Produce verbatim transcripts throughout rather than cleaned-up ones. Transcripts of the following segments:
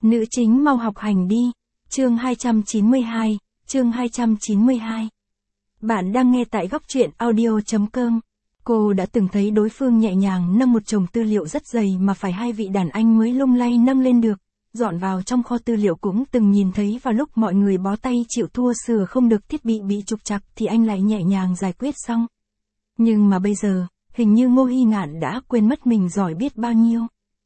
Nữ chính mau học hành đi. Chương hai trăm chín mươi hai, chương hai trăm chín mươi hai. Bạn đang nghe tại góc truyện audio.com. Cô đã từng thấy đối phương nhẹ nhàng nâng một chồng tư liệu rất dày mà phải hai vị đàn anh mới lung lay nâng lên được, dọn vào trong kho tư liệu. Cũng từng nhìn thấy vào lúc mọi người bó tay chịu thua sửa không được thiết bị bị trục trặc thì anh lại nhẹ nhàng giải quyết xong. Nhưng mà bây giờ, hình như Ngô Hy Ngạn đã quên mất mình giỏi biết bao nhiêu.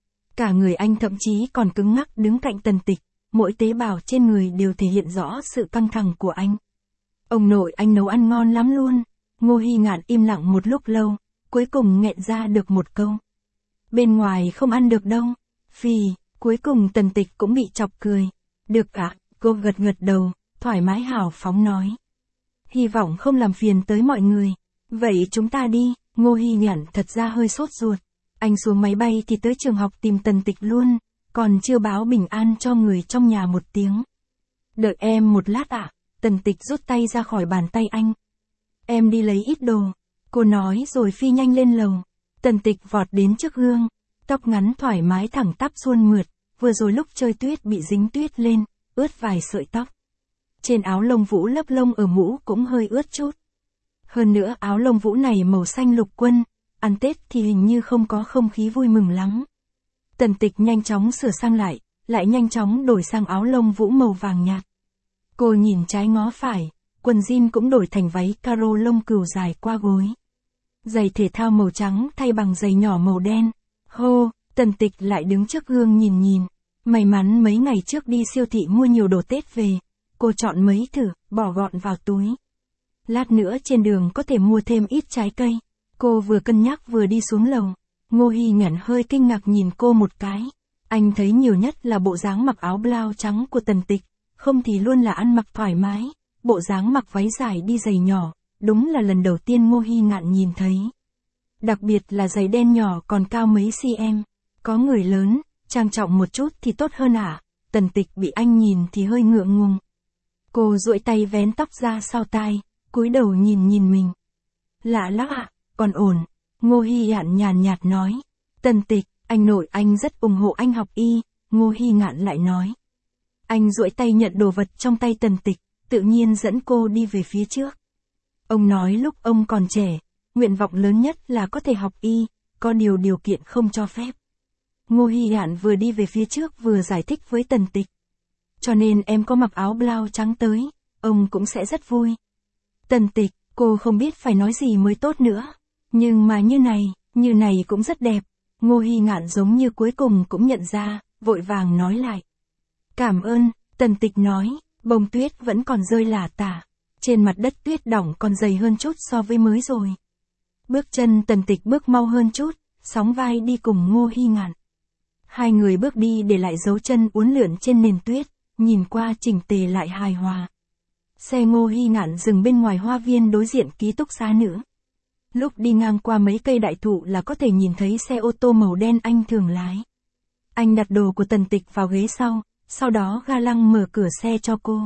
Cả người anh thậm chí còn cứng ngắc đứng cạnh Tần Tịch, mỗi tế bào trên người đều thể hiện rõ sự căng thẳng của anh. Ông nội anh nấu ăn ngon lắm luôn. Ngô Hy Ngạn im lặng một lúc lâu, cuối cùng nghẹn ra được một câu. Bên ngoài không ăn được đâu. Phì, cuối cùng Tần Tịch cũng bị chọc cười. Được ạ, cô gật gật đầu, thoải mái hào phóng nói. Hy vọng không làm phiền tới mọi người. Vậy chúng ta đi. Ngô Hy Ngạn thật ra hơi sốt ruột. Anh xuống máy bay thì tới trường học tìm Tần Tịch luôn, còn chưa báo bình an cho người trong nhà một tiếng. Đợi em một lát ạ. Tần Tịch rút tay ra khỏi bàn tay anh. Em đi lấy ít đồ. Cô nói rồi phi nhanh lên lầu. Tần Tịch vọt đến trước gương. Tóc ngắn thoải mái thẳng tắp suôn mượt, vừa rồi lúc chơi tuyết bị dính tuyết lên, ướt vài sợi tóc. Trên áo lông vũ lấp lông ở mũ cũng hơi ướt chút. Hơn nữa áo lông vũ này màu xanh lục quân, ăn Tết thì hình như không có không khí vui mừng lắm. Tần Tịch nhanh chóng sửa sang lại, lại nhanh chóng đổi sang áo lông vũ màu vàng nhạt. Cô nhìn trái ngó phải, quần jean cũng đổi thành váy caro lông cừu dài qua gối. Giày thể thao màu trắng thay bằng giày nhỏ màu đen. Hô, Tần Tịch lại đứng trước gương nhìn nhìn. May mắn mấy ngày trước đi siêu thị mua nhiều đồ Tết về. Cô chọn mấy thử, bỏ gọn vào túi. Lát nữa trên đường có thể mua thêm ít trái cây. Cô vừa cân nhắc vừa đi xuống lầu. Ngô Hy Ngạn hơi kinh ngạc nhìn cô một cái. Anh thấy nhiều nhất là bộ dáng mặc áo blau trắng của Tần Tịch, không thì luôn là ăn mặc thoải mái. Bộ dáng mặc váy dài đi giày nhỏ, đúng là lần đầu tiên Ngô Hy Ngạn nhìn thấy. Đặc biệt là giày đen nhỏ còn cao mấy cm. Có người lớn, trang trọng một chút thì tốt hơn à? Tần Tịch bị anh nhìn thì hơi ngượng ngùng. Cô duỗi tay vén tóc ra sau tai, cúi đầu nhìn nhìn mình. Lạ lắm ạ, còn ổn. Ngô Hy Ngạn nhàn nhạt nói. Tần Tịch, anh nội anh rất ủng hộ anh học y. Ngô Hy Ngạn lại nói. Anh duỗi tay nhận đồ vật trong tay Tần Tịch, tự nhiên dẫn cô đi về phía trước. Ông nói lúc ông còn trẻ, nguyện vọng lớn nhất là có thể học y, có điều điều kiện không cho phép. Ngô Hy Ngạn vừa đi về phía trước vừa giải thích với Tần Tịch. Cho nên em có mặc áo blau trắng tới, ông cũng sẽ rất vui. Tần Tịch, cô không biết phải nói gì mới tốt nữa. Nhưng mà như này, như này cũng rất đẹp. Ngô Hy Ngạn giống như cuối cùng cũng nhận ra, vội vàng nói lại. Cảm ơn, Tần Tịch nói, bông tuyết vẫn còn rơi lả tả. Trên mặt đất tuyết đỏng còn dày hơn chút so với mới rồi. Bước chân Tần Tịch bước mau hơn chút, sóng vai đi cùng Ngô Hy Ngạn. Hai người bước đi để lại dấu chân uốn lượn trên nền tuyết, nhìn qua chỉnh tề lại hài hòa. Xe Ngô Hy Ngạn dừng bên ngoài hoa viên đối diện ký túc xá nữ. Lúc đi ngang qua mấy cây đại thụ là có thể nhìn thấy xe ô tô màu đen anh thường lái. Anh đặt đồ của Tần Tịch vào ghế sau, sau đó ga lăng mở cửa xe cho cô.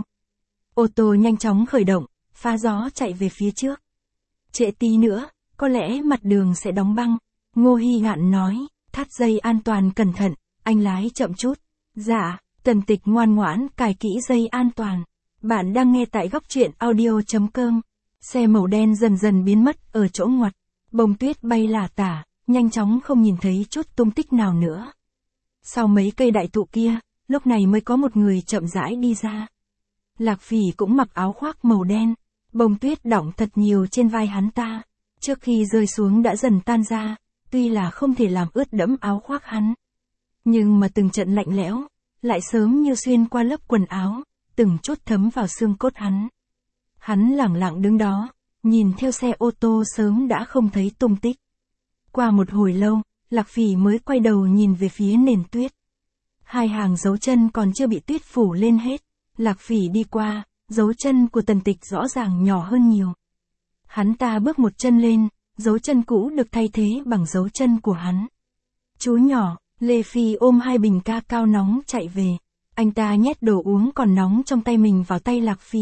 Ô tô nhanh chóng khởi động, phá gió chạy về phía trước. Trễ tí nữa, có lẽ mặt đường sẽ đóng băng. Ngô Hy Ngạn nói, thắt dây an toàn cẩn thận, anh lái chậm chút. Dạ, Tần Tịch ngoan ngoãn cài kỹ dây an toàn. Bạn đang nghe tại góc truyện audio.com. Xe màu đen dần dần biến mất ở chỗ ngoặt. Bông tuyết bay lả tả, nhanh chóng không nhìn thấy chút tung tích nào nữa. Sau mấy cây đại thụ kia, lúc này mới có một người chậm rãi đi ra. Lạc Phỉ cũng mặc áo khoác màu đen. Bông tuyết đỏng thật nhiều trên vai hắn ta. Trước khi rơi xuống đã dần tan ra, tuy là không thể làm ướt đẫm áo khoác hắn. Nhưng mà từng trận lạnh lẽo, lại sớm như xuyên qua lớp quần áo, từng chút thấm vào xương cốt hắn. Hắn lẳng lặng đứng đó, nhìn theo xe ô tô sớm đã không thấy tung tích. Qua một hồi lâu, Lạc Phỉ mới quay đầu nhìn về phía nền tuyết. Hai hàng dấu chân còn chưa bị tuyết phủ lên hết. Lạc Phỉ đi qua, dấu chân của Tần Tịch rõ ràng nhỏ hơn nhiều. Hắn ta bước một chân lên, dấu chân cũ được thay thế bằng dấu chân của hắn. Chú nhỏ, Lê Phi ôm hai bình ca cao nóng chạy về. Anh ta nhét đồ uống còn nóng trong tay mình vào tay Lạc Phỉ.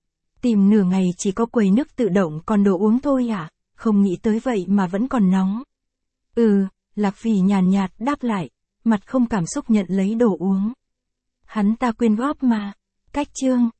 Tìm nửa ngày chỉ có quầy nước tự động còn đồ uống thôi à, không nghĩ tới vậy mà vẫn còn nóng. Ừ, Lạc Phỉ nhàn nhạt đáp lại, mặt không cảm xúc nhận lấy đồ uống. Hắn ta quyên góp mà. Cách chương